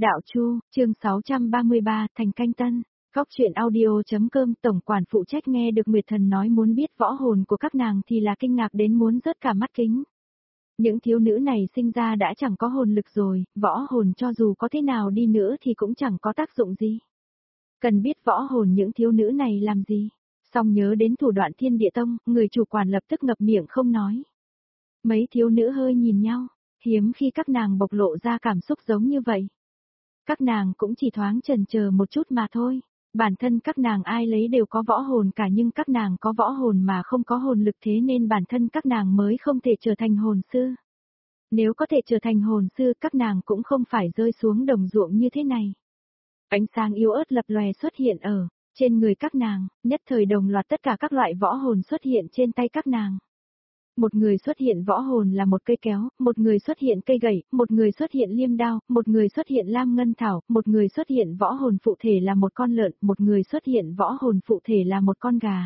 Đạo Chu, chương 633, Thành Canh Tân. Góc truyện audio.com. Tổng quản phụ trách nghe được Nguyệt Thần nói muốn biết võ hồn của các nàng thì là kinh ngạc đến muốn rớt cả mắt kính. Những thiếu nữ này sinh ra đã chẳng có hồn lực rồi, võ hồn cho dù có thế nào đi nữa thì cũng chẳng có tác dụng gì. Cần biết võ hồn những thiếu nữ này làm gì. Song nhớ đến thủ đoạn Thiên Địa Tông, người chủ quản lập tức ngập miệng không nói. Mấy thiếu nữ hơi nhìn nhau, hiếm khi các nàng bộc lộ ra cảm xúc giống như vậy. Các nàng cũng chỉ thoáng chần chờ một chút mà thôi. Bản thân các nàng ai lấy đều có võ hồn cả, nhưng các nàng có võ hồn mà không có hồn lực, thế nên bản thân các nàng mới không thể trở thành hồn sư. Nếu có thể trở thành hồn sư, các nàng cũng không phải rơi xuống đồng ruộng như thế này. Ánh sáng yếu ớt lập lòe xuất hiện ở trên người các nàng, nhất thời đồng loạt tất cả các loại võ hồn xuất hiện trên tay các nàng. Một người xuất hiện võ hồn là một cây kéo, một người xuất hiện cây gậy, một người xuất hiện liêm đao, một người xuất hiện lam ngân thảo, một người xuất hiện võ hồn phụ thể là một con lợn, một người xuất hiện võ hồn phụ thể là một con gà.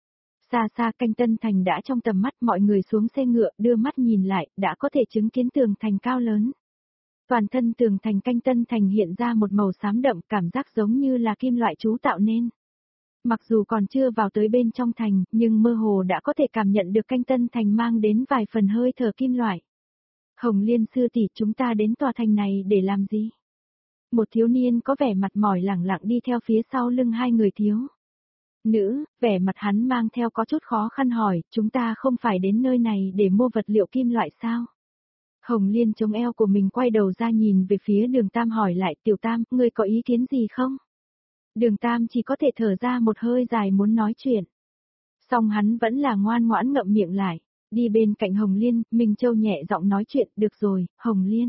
Xa xa Canh Tân Thành đã trong tầm mắt, mọi người xuống xe ngựa đưa mắt nhìn lại, đã có thể chứng kiến tường thành cao lớn. Toàn thân tường thành Canh Tân Thành hiện ra một màu xám đậm, cảm giác giống như là kim loại chú tạo nên. Mặc dù còn chưa vào tới bên trong thành, nhưng mơ hồ đã có thể cảm nhận được Canh Tân Thành mang đến vài phần hơi thở kim loại. Hồng Liên sư tỷ, chúng ta đến tòa thành này để làm gì? Một thiếu niên có vẻ mặt mỏi lẳng lặng đi theo phía sau lưng hai người thiếu nữ, vẻ mặt hắn mang theo có chút khó khăn hỏi, chúng ta không phải đến nơi này để mua vật liệu kim loại sao? Hồng Liên chống eo của mình quay đầu ra nhìn về phía Đường Tam hỏi lại, Tiểu Tam, ngươi có ý kiến gì không? Đường Tam chỉ có thể thở ra một hơi dài muốn nói chuyện. Song hắn vẫn là ngoan ngoãn ngậm miệng lại, đi bên cạnh Hồng Liên, Minh Châu nhẹ giọng nói chuyện, được rồi, Hồng Liên.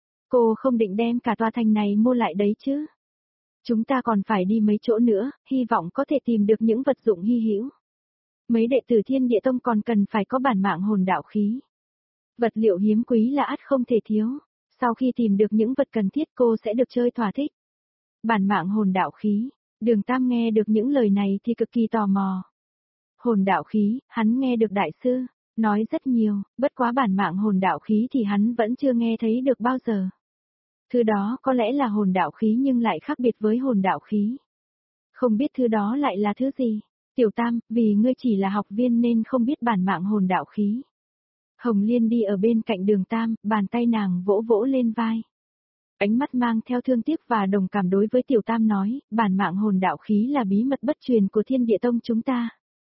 Cô không định đem cả tòa thành này mua lại đấy chứ? Chúng ta còn phải đi mấy chỗ nữa, hy vọng có thể tìm được những vật dụng hy hữu. Mấy đệ tử Thiên Địa Tông còn cần phải có bản mạng hồn đạo khí. Vật liệu hiếm quý là ắt không thể thiếu, sau khi tìm được những vật cần thiết cô sẽ được chơi thỏa thích. Bản mạng hồn đạo khí. Đường Tam nghe được những lời này thì cực kỳ tò mò. Hồn đạo khí, hắn nghe được đại sư nói rất nhiều, bất quá bản mạng hồn đạo khí thì hắn vẫn chưa nghe thấy được bao giờ. Thứ đó có lẽ là hồn đạo khí nhưng lại khác biệt với hồn đạo khí. Không biết thứ đó lại là thứ gì? Tiểu Tam, vì ngươi chỉ là học viên nên không biết bản mạng hồn đạo khí. Hồng Liên đi ở bên cạnh Đường Tam, bàn tay nàng vỗ vỗ lên vai. Ánh mắt mang theo thương tiếc và đồng cảm đối với Tiểu Tam nói, bản mạng hồn đạo khí là bí mật bất truyền của Thiên Địa Tông chúng ta.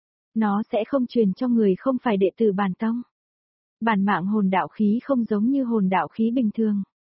Nó sẽ không truyền cho người không phải đệ tử bản tông. Bản mạng hồn đạo khí không giống như hồn đạo khí bình thường.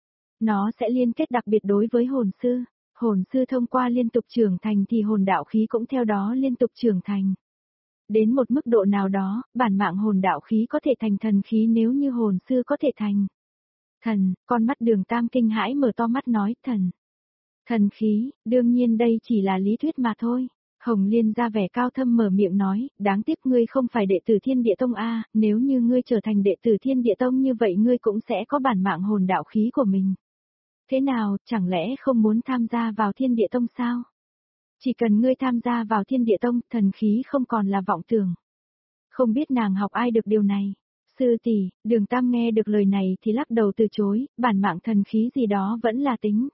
Nó sẽ liên kết đặc biệt đối với hồn sư. Hồn sư thông qua liên tục trưởng thành thì hồn đạo khí cũng theo đó liên tục trưởng thành. Đến một mức độ nào đó, bản mạng hồn đạo khí có thể thành thần khí nếu như hồn sư có thể thành thần. Con mắt Đường Tam kinh hãi mở to mắt nói, thần. Thần khí, đương nhiên đây chỉ là lý thuyết mà thôi. Hồng Liên ra vẻ cao thâm mở miệng nói, đáng tiếc ngươi không phải đệ tử Thiên Địa Tông a, nếu như ngươi trở thành đệ tử Thiên Địa Tông như vậy ngươi cũng sẽ có bản mạng hồn đạo khí của mình. Thế nào, chẳng lẽ không muốn tham gia vào Thiên Địa Tông sao? Chỉ cần ngươi tham gia vào Thiên Địa Tông, thần khí không còn là vọng tưởng. Không biết nàng học ai được điều này. Sư tỷ, Đường Tam nghe được lời này thì lắc đầu từ chối, bản mạng thần khí gì đó vẫn là tính.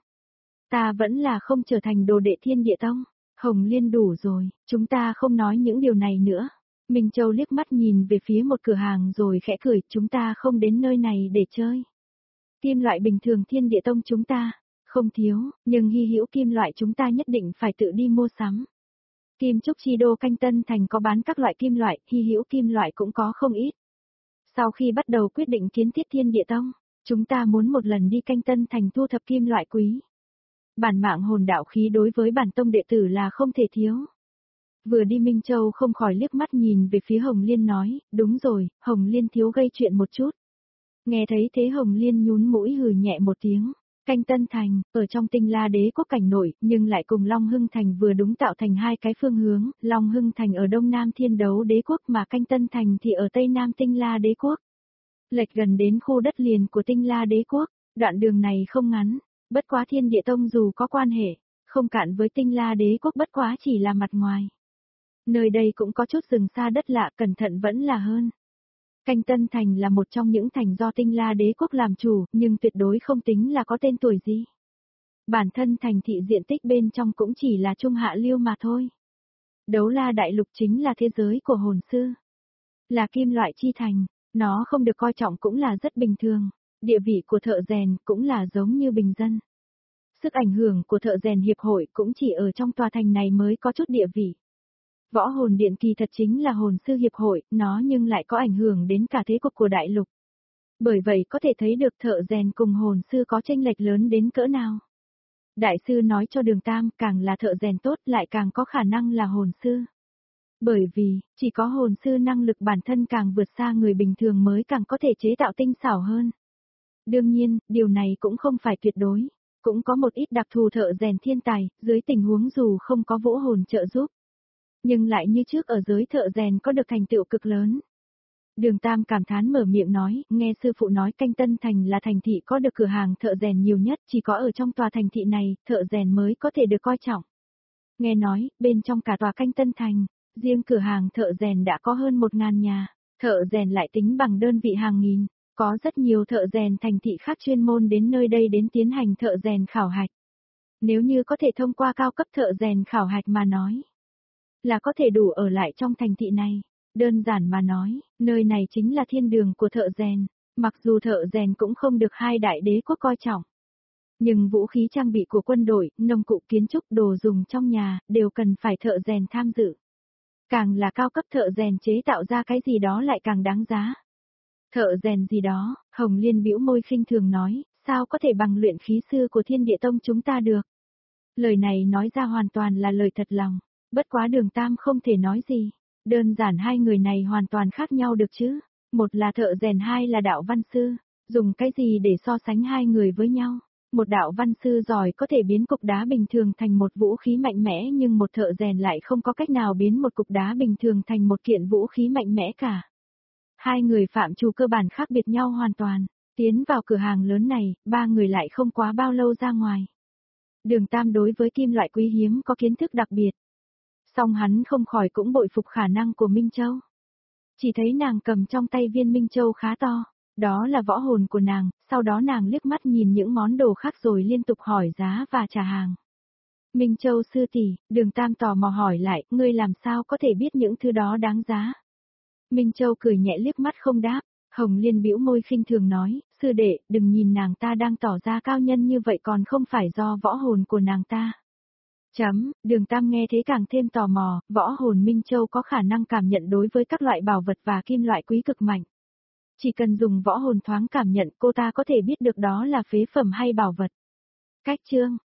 Ta vẫn là không trở thành đồ đệ Thiên Địa Tông. Hồng Liên đủ rồi, chúng ta không nói những điều này nữa. Minh Châu liếc mắt nhìn về phía một cửa hàng rồi khẽ cười, chúng ta không đến nơi này để chơi. Kim loại bình thường Thiên Địa Tông chúng ta không thiếu, nhưng hy hữu kim loại chúng ta nhất định phải tự đi mua sắm. Kim Trúc Chi Đô Canh Tân Thành có bán các loại kim loại, hy hữu kim loại cũng có không ít. Sau khi bắt đầu quyết định kiến thiết Thiên Địa Tông, chúng ta muốn một lần đi Canh Tân Thành thu thập kim loại quý. Bản mạng hồn đạo khí đối với bản tông đệ tử là không thể thiếu. Vừa đi Minh Châu không khỏi liếc mắt nhìn về phía Hồng Liên nói, đúng rồi, Hồng Liên thiếu gây chuyện một chút. Nghe thấy thế Hồng Liên nhún mũi hừ nhẹ một tiếng. Canh Tân Thành, ở trong Tinh La Đế quốc cảnh nổi, nhưng lại cùng Long Hưng Thành vừa đúng tạo thành hai cái phương hướng, Long Hưng Thành ở đông nam Thiên Đấu Đế quốc mà Canh Tân Thành thì ở tây nam Tinh La Đế quốc. Lệch gần đến khu đất liền của Tinh La Đế quốc, đoạn đường này không ngắn, bất quá Thiên Địa Tông dù có quan hệ, không cạn với Tinh La Đế quốc bất quá chỉ là mặt ngoài. Nơi đây cũng có chút rừng xa đất lạ, cẩn thận vẫn là hơn. Canh Tân Thành là một trong những thành do Tinh La Đế quốc làm chủ, nhưng tuyệt đối không tính là có tên tuổi gì. Bản thân thành thị diện tích bên trong cũng chỉ là trung hạ lưu mà thôi. Đấu La Đại Lục chính là thế giới của hồn sư. Là kim loại chi thành, nó không được coi trọng cũng là rất bình thường. Địa vị của thợ rèn cũng là giống như bình dân. Sức ảnh hưởng của thợ rèn hiệp hội cũng chỉ ở trong tòa thành này mới có chút địa vị. Võ hồn điện kỳ thật chính là hồn sư hiệp hội, nó nhưng lại có ảnh hưởng đến cả thế cục của đại lục. Bởi vậy có thể thấy được thợ rèn cùng hồn sư có chênh lệch lớn đến cỡ nào. Đại sư nói cho Đường Tam, càng là thợ rèn tốt lại càng có khả năng là hồn sư. Bởi vì, chỉ có hồn sư năng lực bản thân càng vượt xa người bình thường mới càng có thể chế tạo tinh xảo hơn. Đương nhiên, điều này cũng không phải tuyệt đối. Cũng có một ít đặc thù thợ rèn thiên tài, dưới tình huống dù không có vũ hồn trợ giúp. Nhưng lại như trước ở giới thợ rèn có được thành tựu cực lớn. Đường Tam cảm thán mở miệng nói, nghe sư phụ nói Canh Tân Thành là thành thị có được cửa hàng thợ rèn nhiều nhất, chỉ có ở trong tòa thành thị này, thợ rèn mới có thể được coi trọng. Nghe nói, bên trong cả tòa Canh Tân Thành, riêng cửa hàng thợ rèn đã có hơn 1.000 nhà, thợ rèn lại tính bằng đơn vị hàng nghìn, có rất nhiều thợ rèn thành thị khác chuyên môn đến nơi đây đến tiến hành thợ rèn khảo hạch. Nếu như có thể thông qua cao cấp thợ rèn khảo hạch mà nói, là có thể đủ ở lại trong thành thị này. Đơn giản mà nói, nơi này chính là thiên đường của thợ rèn, mặc dù thợ rèn cũng không được hai đại đế quốc coi trọng. Nhưng vũ khí trang bị của quân đội, nông cụ kiến trúc đồ dùng trong nhà, đều cần phải thợ rèn tham dự. Càng là cao cấp thợ rèn chế tạo ra cái gì đó lại càng đáng giá. Thợ rèn gì đó, Hồng Liên bĩu môi khinh thường nói, sao có thể bằng luyện khí sư của Thiên Địa Tông chúng ta được. Lời này nói ra hoàn toàn là lời thật lòng, bất quá Đường Tam không thể nói gì. Đơn giản hai người này hoàn toàn khác nhau được chứ. Một là thợ rèn, hai là đạo văn sư. Dùng cái gì để so sánh hai người với nhau? Một đạo văn sư giỏi có thể biến cục đá bình thường thành một vũ khí mạnh mẽ, nhưng một thợ rèn lại không có cách nào biến một cục đá bình thường thành một kiện vũ khí mạnh mẽ cả. Hai người phạm trù cơ bản khác biệt nhau hoàn toàn. Tiến vào cửa hàng lớn này, ba người lại không quá bao lâu ra ngoài. Đường Tam đối với kim loại quý hiếm có kiến thức đặc biệt. Song hắn không khỏi cũng bội phục khả năng của Minh Châu. Chỉ thấy nàng cầm trong tay viên Minh Châu khá to, đó là võ hồn của nàng, sau đó nàng liếc mắt nhìn những món đồ khác rồi liên tục hỏi giá và trả hàng. Minh Châu sư tỷ, Đường Tam tò mò hỏi lại, ngươi làm sao có thể biết những thứ đó đáng giá? Minh Châu cười nhẹ liếc mắt không đáp, Hồng Liên bĩu môi khinh thường nói, sư đệ, đừng nhìn nàng ta đang tỏ ra cao nhân như vậy còn không phải do võ hồn của nàng ta. Đường Tam nghe thế càng thêm tò mò, võ hồn Minh Châu có khả năng cảm nhận đối với các loại bảo vật và kim loại quý cực mạnh. Chỉ cần dùng võ hồn thoáng cảm nhận cô ta có thể biết được đó là phế phẩm hay bảo vật. Cách chương,